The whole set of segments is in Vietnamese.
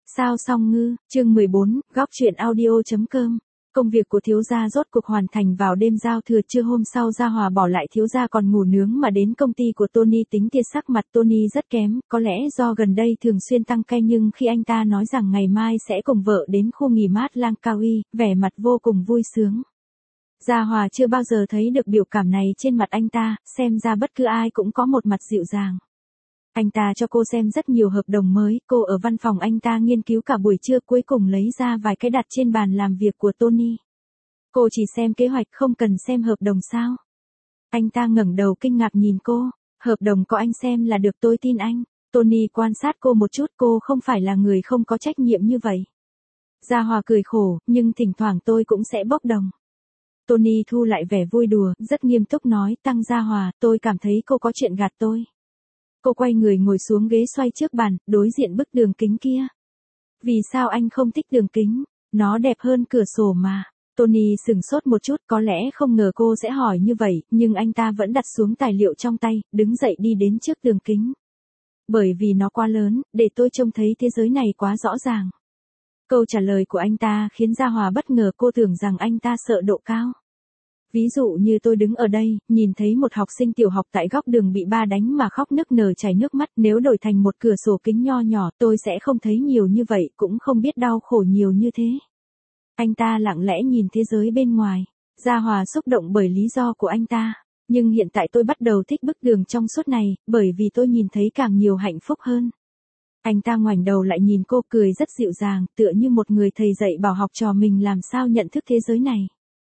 Sao song ngư, chương 14, góc truyện audio.com. Công việc của thiếu gia rốt cuộc hoàn thành vào đêm giao thừa trưa hôm sau. Gia Hòa bỏ lại thiếu gia còn ngủ nướng mà đến công ty của Tony tính tia. Sắc mặt Tony rất kém, có lẽ do gần đây thường xuyên tăng cay, nhưng khi anh ta nói rằng ngày mai sẽ cùng vợ đến khu nghỉ mát Langkawi, vẻ mặt vô cùng vui sướng. Gia Hòa chưa bao giờ thấy được biểu cảm này trên mặt anh ta, xem ra bất cứ ai cũng có một mặt dịu dàng. Anh ta cho cô xem rất nhiều hợp đồng mới, cô ở văn phòng anh ta nghiên cứu cả buổi trưa, cuối cùng lấy ra vài cái đặt trên bàn làm việc của Tony. Cô chỉ xem kế hoạch, không cần xem hợp đồng sao? Anh ta ngẩng đầu kinh ngạc nhìn cô, hợp đồng có anh xem là được, tôi tin anh. Tony quan sát cô một chút, cô không phải là người không có trách nhiệm như vậy. Gia Hòa cười khổ, nhưng thỉnh thoảng tôi cũng sẽ bốc đồng. Tony thu lại vẻ vui đùa, rất nghiêm túc nói, Tăng Gia Hòa, tôi cảm thấy cô có chuyện gạt tôi. Cô quay người ngồi xuống ghế xoay trước bàn, đối diện bức tường kính kia. Vì sao anh không thích tường kính? Nó đẹp hơn cửa sổ mà. Tony sửng sốt một chút, có lẽ không ngờ cô sẽ hỏi như vậy, nhưng anh ta vẫn đặt xuống tài liệu trong tay, đứng dậy đi đến trước tường kính. Bởi vì nó quá lớn, để tôi trông thấy thế giới này quá rõ ràng. Câu trả lời của anh ta khiến Gia Hòa bất ngờ, cô tưởng rằng anh ta sợ độ cao. Ví dụ như tôi đứng ở đây, nhìn thấy một học sinh tiểu học tại góc đường bị ba đánh mà khóc nức nở chảy nước mắt, nếu đổi thành một cửa sổ kính nho nhỏ, tôi sẽ không thấy nhiều như vậy, cũng không biết đau khổ nhiều như thế. Anh ta lặng lẽ nhìn thế giới bên ngoài. Gia Hòa xúc động bởi lý do của anh ta. Nhưng hiện tại tôi bắt đầu thích bức tường trong suốt này, bởi vì tôi nhìn thấy càng nhiều hạnh phúc hơn. Anh ta ngoảnh đầu lại nhìn cô, cười rất dịu dàng, tựa như một người thầy dạy bảo học trò mình làm sao nhận thức thế giới này.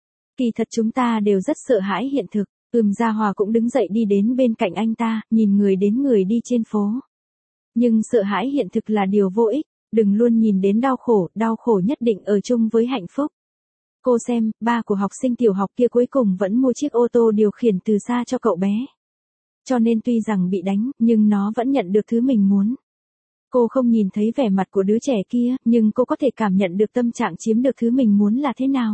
Kỳ thật chúng ta đều rất sợ hãi hiện thực. Gia Hòa cũng đứng dậy đi đến bên cạnh anh ta, nhìn người đến người đi trên phố. Nhưng sợ hãi hiện thực là điều vô ích, đừng luôn nhìn đến đau khổ nhất định ở chung với hạnh phúc. Cô xem, ba của học sinh tiểu học kia cuối cùng vẫn mua chiếc ô tô điều khiển từ xa cho cậu bé. Cho nên tuy rằng bị đánh, nhưng nó vẫn nhận được thứ mình muốn. Cô không nhìn thấy vẻ mặt của đứa trẻ kia, nhưng cô có thể cảm nhận được tâm trạng chiếm được thứ mình muốn là thế nào.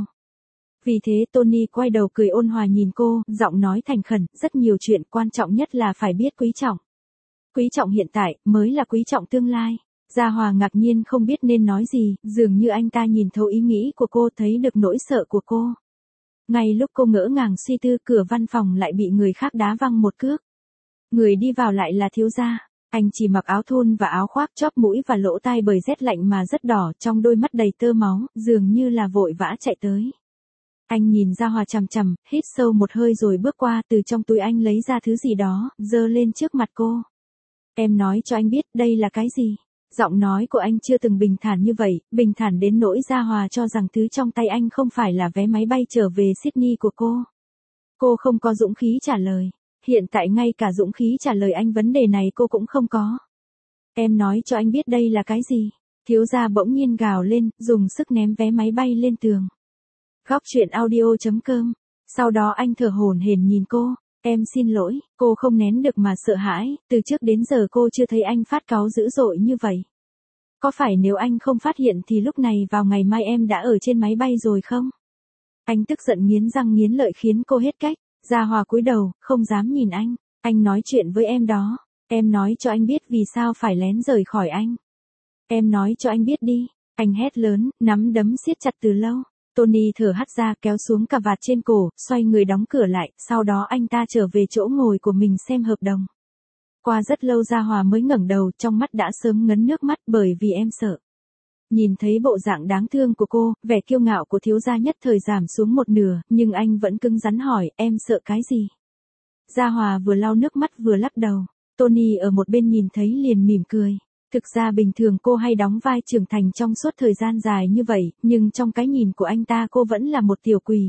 Vì thế Tony quay đầu cười ôn hòa nhìn cô, giọng nói thành khẩn, rất nhiều chuyện, quan trọng nhất là phải biết quý trọng. Quý trọng hiện tại, mới là quý trọng tương lai. Gia Hòa ngạc nhiên không biết nên nói gì, dường như anh ta nhìn thấu ý nghĩ của cô, thấy được nỗi sợ của cô. Ngay lúc cô ngỡ ngàng suy tư, cửa văn phòng lại bị người khác đá văng một cước. Người đi vào lại là thiếu gia. Anh chỉ mặc áo thun và áo khoác, chóp mũi và lỗ tai bởi rét lạnh mà rất đỏ, trong đôi mắt đầy tơ máu, dường như là vội vã chạy tới. Anh nhìn Gia Hòa chằm chằm, hít sâu một hơi rồi bước qua, từ trong túi anh lấy ra thứ gì đó, giơ lên trước mặt cô. Em nói cho anh biết, đây là cái gì? Giọng nói của anh chưa từng bình thản như vậy, bình thản đến nỗi Gia Hòa cho rằng thứ trong tay anh không phải là vé máy bay trở về Sydney của cô. Cô không có dũng khí trả lời. Hiện tại ngay cả dũng khí trả lời anh vấn đề này cô cũng không có. Em nói cho anh biết đây là cái gì? Thiếu gia bỗng nhiên gào lên, dùng sức ném vé máy bay lên tường. Góc truyện audio.com. Sau đó anh thở hổn hển nhìn cô. Em xin lỗi, cô không nén được mà sợ hãi, từ trước đến giờ cô chưa thấy anh phát cáu dữ dội như vậy. Có phải nếu anh không phát hiện thì lúc này vào ngày mai em đã ở trên máy bay rồi không? Anh tức giận nghiến răng nghiến lợi khiến cô hết cách. Gia Hòa cúi đầu, không dám nhìn anh. Anh nói chuyện với em đó. Em nói cho anh biết vì sao phải lén rời khỏi anh. Em nói cho anh biết đi. Anh hét lớn, nắm đấm siết chặt từ lâu. Tony thở hắt ra, kéo xuống cà vạt trên cổ, xoay người đóng cửa lại, sau đó anh ta trở về chỗ ngồi của mình xem hợp đồng. Qua rất lâu Gia Hòa mới ngẩng đầu, trong mắt đã sớm ngấn nước mắt bởi vì em sợ. Nhìn thấy bộ dạng đáng thương của cô, vẻ kiêu ngạo của thiếu gia nhất thời giảm xuống một nửa, nhưng anh vẫn cứng rắn hỏi, em sợ cái gì? Gia Hòa vừa lau nước mắt vừa lắc đầu. Tony ở một bên nhìn thấy liền mỉm cười. Thực ra bình thường cô hay đóng vai trưởng thành trong suốt thời gian dài như vậy, nhưng trong cái nhìn của anh ta cô vẫn là một tiểu quỷ.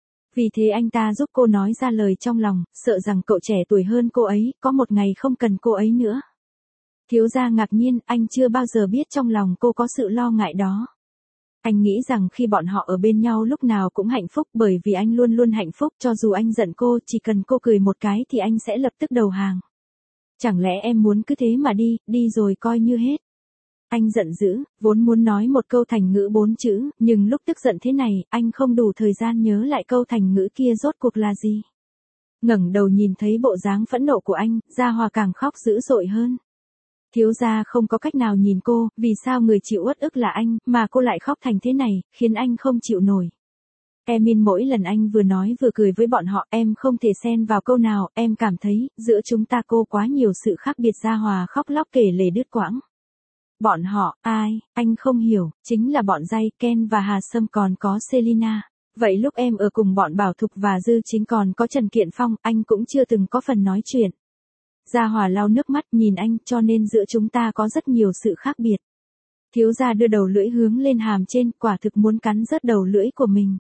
Vì thế anh ta giúp cô nói ra lời trong lòng, sợ rằng cậu trẻ tuổi hơn cô ấy, có một ngày không cần cô ấy nữa. Thiếu gia ngạc nhiên, anh chưa bao giờ biết trong lòng cô có sự lo ngại đó. Anh nghĩ rằng khi bọn họ ở bên nhau lúc nào cũng hạnh phúc, bởi vì anh luôn luôn hạnh phúc, cho dù anh giận cô, chỉ cần cô cười một cái thì anh sẽ lập tức đầu hàng. Chẳng lẽ em muốn cứ thế mà đi rồi coi như hết. Anh giận dữ, vốn muốn nói một câu thành ngữ 4 chữ, nhưng lúc tức giận thế này, anh không đủ thời gian nhớ lại câu thành ngữ kia rốt cuộc là gì. Ngẩng đầu nhìn thấy bộ dáng phẫn nộ của anh, Gia Hòa càng khóc dữ dội hơn. Thiếu gia không có cách nào nhìn cô, vì sao người chịu uất ức là anh, mà cô lại khóc thành thế này, khiến anh không chịu nổi. Emin mỗi lần anh vừa nói vừa cười với bọn họ, em không thể xen vào câu nào, em cảm thấy, giữa chúng ta cô quá nhiều sự khác biệt. Gia Hòa khóc lóc kể lể đứt quãng. Bọn họ, ai, anh không hiểu, chính là bọn Jay, Ken và Hà Sâm còn có Selina. Vậy lúc em ở cùng bọn Bảo Thục và Dư Chính còn có Trần Kiện Phong, anh cũng chưa từng có phần nói chuyện. Gia Hòa lau nước mắt nhìn anh, cho nên giữa chúng ta có rất nhiều sự khác biệt. Thiếu gia đưa đầu lưỡi hướng lên hàm trên, quả thực muốn cắn rớt đầu lưỡi của mình.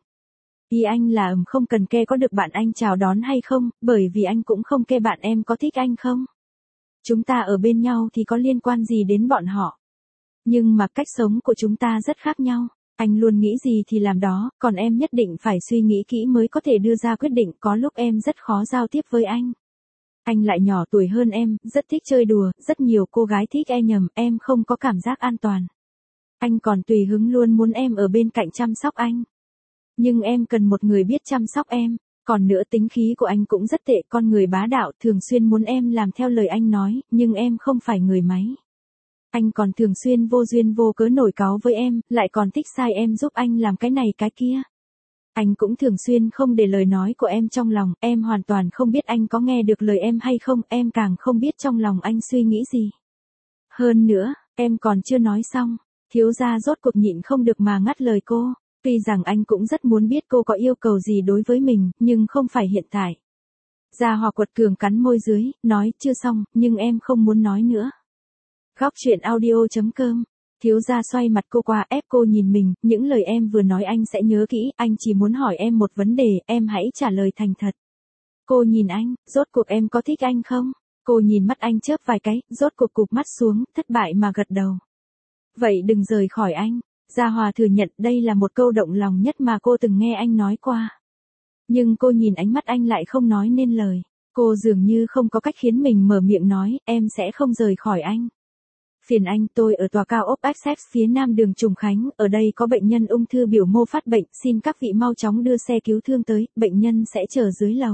Ý anh là không cần ke có được bạn anh chào đón hay không, bởi vì anh cũng không ke bạn em có thích anh không. Chúng ta ở bên nhau thì có liên quan gì đến bọn họ. Nhưng mà cách sống của chúng ta rất khác nhau. Anh luôn nghĩ gì thì làm đó, còn em nhất định phải suy nghĩ kỹ mới có thể đưa ra quyết định, có lúc em rất khó giao tiếp với anh. Anh lại nhỏ tuổi hơn em, rất thích chơi đùa, rất nhiều cô gái thích nhầm, em không có cảm giác an toàn. Anh còn tùy hứng luôn muốn em ở bên cạnh chăm sóc anh. Nhưng em cần một người biết chăm sóc em. Còn nữa tính khí của anh cũng rất tệ, con người bá đạo, thường xuyên muốn em làm theo lời anh nói, nhưng em không phải người máy. Anh còn thường xuyên vô duyên vô cớ nổi cáu với em, lại còn thích sai em giúp anh làm cái này cái kia. Anh cũng thường xuyên không để lời nói của em trong lòng, em hoàn toàn không biết anh có nghe được lời em hay không, em càng không biết trong lòng anh suy nghĩ gì. Hơn nữa, em còn chưa nói xong, thiếu gia rốt cuộc nhịn không được mà ngắt lời cô. Tuy rằng anh cũng rất muốn biết cô có yêu cầu gì đối với mình, nhưng không phải hiện tại. Gia Hòa quật cường cắn môi dưới, nói chưa xong, nhưng em không muốn nói nữa. Góc truyện audio.com. Thiếu gia xoay mặt cô qua ép cô nhìn mình, những lời em vừa nói anh sẽ nhớ kỹ, anh chỉ muốn hỏi em một vấn đề, em hãy trả lời thành thật. Cô nhìn anh, rốt cuộc em có thích anh không? Cô nhìn mắt anh chớp vài cái, rốt cuộc cụp mắt xuống, thất bại mà gật đầu. Vậy đừng rời khỏi anh. Gia Hòa thừa nhận đây là một câu động lòng nhất mà cô từng nghe anh nói qua. Nhưng cô nhìn ánh mắt anh lại không nói nên lời. Cô dường như không có cách khiến mình mở miệng nói, em sẽ không rời khỏi anh. Phiền anh, tôi ở tòa cao ốc Access phía nam đường Trùng Khánh, ở đây có bệnh nhân ung thư biểu mô phát bệnh, xin các vị mau chóng đưa xe cứu thương tới, bệnh nhân sẽ chờ dưới lầu.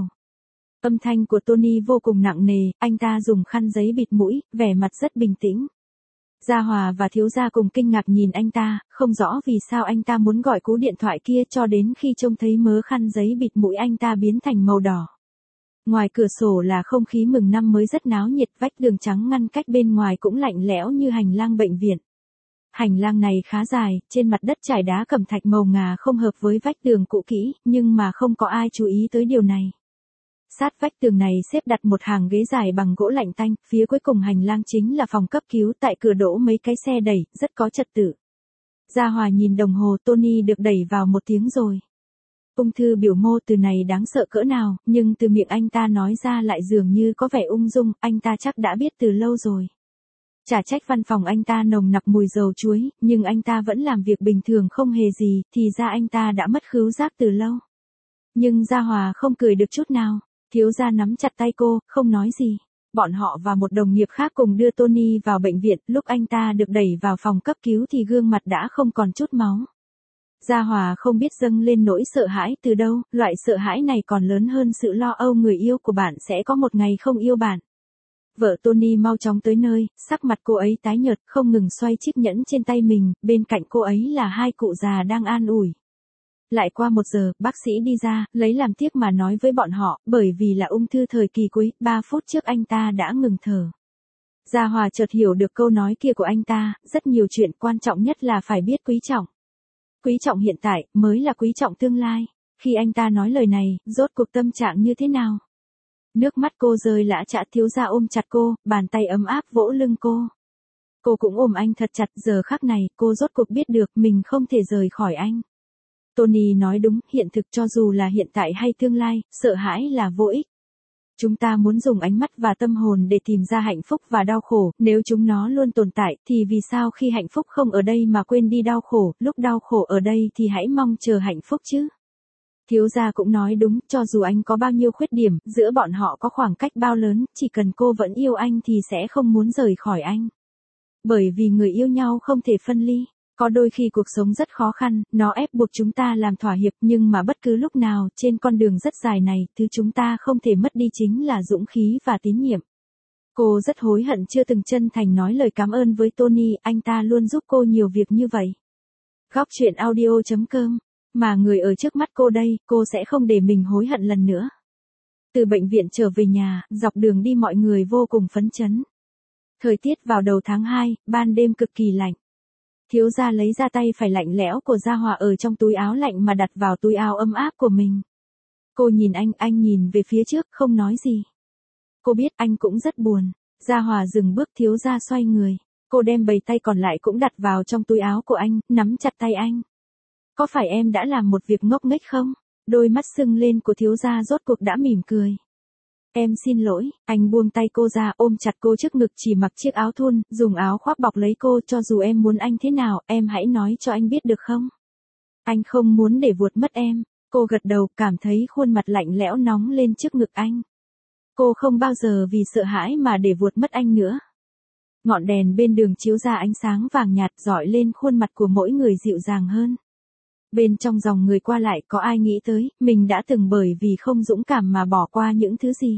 Âm thanh của Tony vô cùng nặng nề, anh ta dùng khăn giấy bịt mũi, vẻ mặt rất bình tĩnh. Gia Hòa và thiếu gia cùng kinh ngạc nhìn anh ta, không rõ vì sao anh ta muốn gọi cú điện thoại kia cho đến khi trông thấy mớ khăn giấy bịt mũi anh ta biến thành màu đỏ. Ngoài cửa sổ là không khí mừng năm mới rất náo nhiệt, vách tường trắng ngăn cách bên ngoài cũng lạnh lẽo như hành lang bệnh viện. Hành lang này khá dài, trên mặt đất trải đá cẩm thạch màu ngà không hợp với vách tường cũ kỹ, nhưng mà không có ai chú ý tới điều này. Sát vách tường này xếp đặt một hàng ghế dài bằng gỗ lạnh tanh, phía cuối cùng hành lang chính là phòng cấp cứu, tại cửa đỗ mấy cái xe đẩy, rất có trật tự. Gia Hòa nhìn đồng hồ, Tony được đẩy vào 1 tiếng rồi. Ung thư biểu mô từ này đáng sợ cỡ nào, nhưng từ miệng anh ta nói ra lại dường như có vẻ ung dung, anh ta chắc đã biết từ lâu rồi. Chả trách văn phòng anh ta nồng nặc mùi dầu chuối, nhưng anh ta vẫn làm việc bình thường không hề gì, thì ra anh ta đã mất khứu giác từ lâu. Nhưng Gia Hòa không cười được chút nào. Thiếu gia nắm chặt tay cô, không nói gì. Bọn họ và một đồng nghiệp khác cùng đưa Tony vào bệnh viện, lúc anh ta được đẩy vào phòng cấp cứu thì gương mặt đã không còn chút máu. Gia Hòa không biết dâng lên nỗi sợ hãi từ đâu, loại sợ hãi này còn lớn hơn sự lo âu người yêu của bạn sẽ có một ngày không yêu bạn. Vợ Tony mau chóng tới nơi, sắc mặt cô ấy tái nhợt, không ngừng xoay chiếc nhẫn trên tay mình, bên cạnh cô ấy là 2 cụ già đang an ủi. Lại qua 1 giờ, bác sĩ đi ra, lấy làm tiếc mà nói với bọn họ, bởi vì là ung thư thời kỳ cuối, 3 phút trước anh ta đã ngừng thở. Gia Hòa chợt hiểu được câu nói kia của anh ta, rất nhiều chuyện quan trọng nhất là phải biết quý trọng. Quý trọng hiện tại, mới là quý trọng tương lai. Khi anh ta nói lời này, rốt cuộc tâm trạng như thế nào? Nước mắt cô rơi lã chã, thiếu gia ôm chặt cô, bàn tay ấm áp vỗ lưng cô. Cô cũng ôm anh thật chặt, giờ khắc này, cô rốt cuộc biết được mình không thể rời khỏi anh. Tony nói đúng, hiện thực cho dù là hiện tại hay tương lai, sợ hãi là vô ích. Chúng ta muốn dùng ánh mắt và tâm hồn để tìm ra hạnh phúc và đau khổ, nếu chúng nó luôn tồn tại, thì vì sao khi hạnh phúc không ở đây mà quên đi đau khổ, lúc đau khổ ở đây thì hãy mong chờ hạnh phúc chứ. Thiếu gia cũng nói đúng, cho dù anh có bao nhiêu khuyết điểm, giữa bọn họ có khoảng cách bao lớn, chỉ cần cô vẫn yêu anh thì sẽ không muốn rời khỏi anh. Bởi vì người yêu nhau không thể phân ly. Có đôi khi cuộc sống rất khó khăn, nó ép buộc chúng ta làm thỏa hiệp, nhưng mà bất cứ lúc nào, trên con đường rất dài này, thứ chúng ta không thể mất đi chính là dũng khí và tín nhiệm. Cô rất hối hận chưa từng chân thành nói lời cảm ơn với Tony, anh ta luôn giúp cô nhiều việc như vậy. Góc chuyện audio.com. Mà người ở trước mắt cô đây, cô sẽ không để mình hối hận lần nữa. Từ bệnh viện trở về nhà, dọc đường đi mọi người vô cùng phấn chấn. Thời tiết vào đầu tháng 2, ban đêm cực kỳ lạnh. Thiếu gia lấy ra tay phải lạnh lẽo của Gia Hòa ở trong túi áo lạnh mà đặt vào túi áo ấm áp của mình. Cô nhìn anh nhìn về phía trước, không nói gì. Cô biết anh cũng rất buồn. Gia Hòa dừng bước, thiếu gia xoay người. Cô đem bầy tay còn lại cũng đặt vào trong túi áo của anh, nắm chặt tay anh. Có phải em đã làm một việc ngốc nghếch không? Đôi mắt sưng lên của thiếu gia rốt cuộc đã mỉm cười. Em xin lỗi, anh buông tay cô ra, ôm chặt cô trước ngực, chỉ mặc chiếc áo thun, dùng áo khoác bọc lấy cô. Cho dù em muốn anh thế nào, em hãy nói cho anh biết được không? Anh không muốn để vuột mất em. Cô gật đầu, cảm thấy khuôn mặt lạnh lẽo nóng lên trước ngực anh. Cô không bao giờ vì sợ hãi mà để vuột mất anh nữa. Ngọn đèn bên đường chiếu ra ánh sáng vàng nhạt rọi lên khuôn mặt của mỗi người dịu dàng hơn. Bên trong dòng người qua lại có ai nghĩ tới, mình đã từng bởi vì không dũng cảm mà bỏ qua những thứ gì.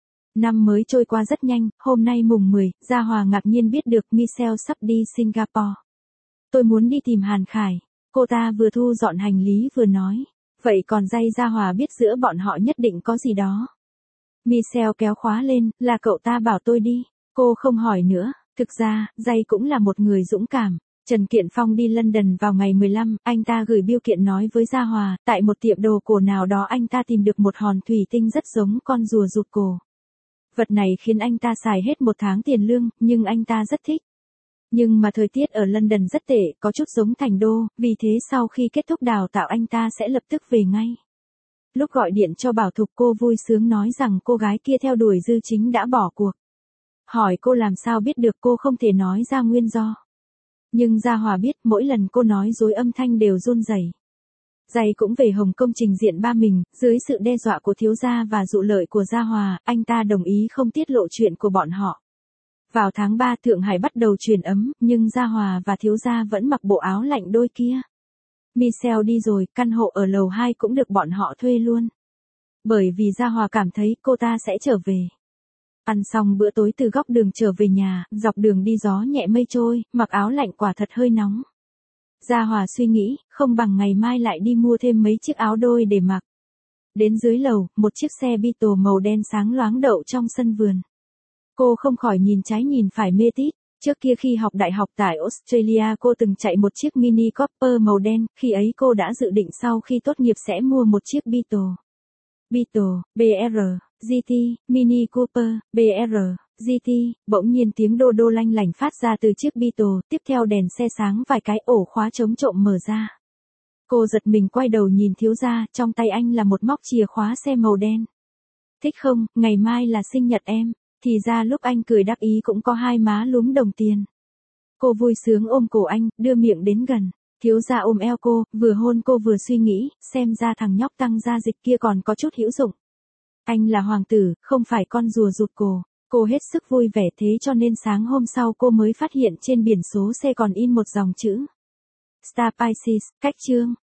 Năm mới trôi qua rất nhanh, hôm nay mùng 10, Gia Hòa ngạc nhiên biết được Michelle sắp đi Singapore. Tôi muốn đi tìm Hàn Khải. Cô ta vừa thu dọn hành lý vừa nói. Vậy còn Jay? Gia Hòa biết giữa bọn họ nhất định có gì đó. Michelle kéo khóa lên, là cậu ta bảo tôi đi. Cô không hỏi nữa, thực ra, Jay cũng là một người dũng cảm. Trần Kiện Phong đi London vào ngày 15, anh ta gửi bưu kiện nói với Gia Hòa, tại một tiệm đồ cổ nào đó anh ta tìm được một hòn thủy tinh rất giống con rùa rụt cổ. Vật này khiến anh ta xài hết một tháng tiền lương, nhưng anh ta rất thích. Nhưng mà thời tiết ở London rất tệ, có chút giống thành đô, vì thế sau khi kết thúc đào tạo anh ta sẽ lập tức về ngay. Lúc gọi điện cho Bảo Thục, cô vui sướng nói rằng cô gái kia theo đuổi Dư Chính đã bỏ cuộc. Hỏi cô làm sao biết được, cô không thể nói ra nguyên do. Nhưng Gia Hòa biết, mỗi lần cô nói dối âm thanh đều run rẩy. Jay cũng về Hồng Kông trình diện ba mình, dưới sự đe dọa của thiếu gia và dụ lợi của Gia Hòa, anh ta đồng ý không tiết lộ chuyện của bọn họ. Vào tháng 3 Thượng Hải bắt đầu chuyển ấm, nhưng Gia Hòa và thiếu gia vẫn mặc bộ áo lạnh đôi kia. Michelle đi rồi, căn hộ ở lầu 2 cũng được bọn họ thuê luôn. Bởi vì Gia Hòa cảm thấy cô ta sẽ trở về. Ăn xong bữa tối từ góc đường trở về nhà, dọc đường đi gió nhẹ mây trôi, mặc áo lạnh quả thật hơi nóng. Gia Hòa suy nghĩ, không bằng ngày mai lại đi mua thêm mấy chiếc áo đôi để mặc. Đến dưới lầu, một chiếc xe Beetle màu đen sáng loáng đậu trong sân vườn. Cô không khỏi nhìn trái nhìn phải mê tít. Trước kia khi học đại học tại Australia cô từng chạy một chiếc Mini Cooper màu đen, khi ấy cô đã dự định sau khi tốt nghiệp sẽ mua một chiếc Beetle. Beetle, BR, GT, Mini Cooper, BR, GT, bỗng nhiên tiếng đô đô lanh lảnh phát ra từ chiếc Beetle, tiếp theo đèn xe sáng vài cái, ổ khóa chống trộm mở ra. Cô giật mình quay đầu nhìn thiếu gia, trong tay anh là một móc chìa khóa xe màu đen. Thích không, ngày mai là sinh nhật em. Thì ra lúc anh cười đắc ý cũng có hai má lúm đồng tiền. Cô vui sướng ôm cổ anh, đưa miệng đến gần. Thiếu gia ôm eo cô, vừa hôn cô vừa suy nghĩ, xem ra thằng nhóc tăng gia dịch kia còn có chút hữu dụng. Anh là hoàng tử, không phải con rùa rụt cổ. Cô hết sức vui vẻ, thế cho nên sáng hôm sau cô mới phát hiện trên biển số xe còn in một dòng chữ. Star Pisces, cách chương.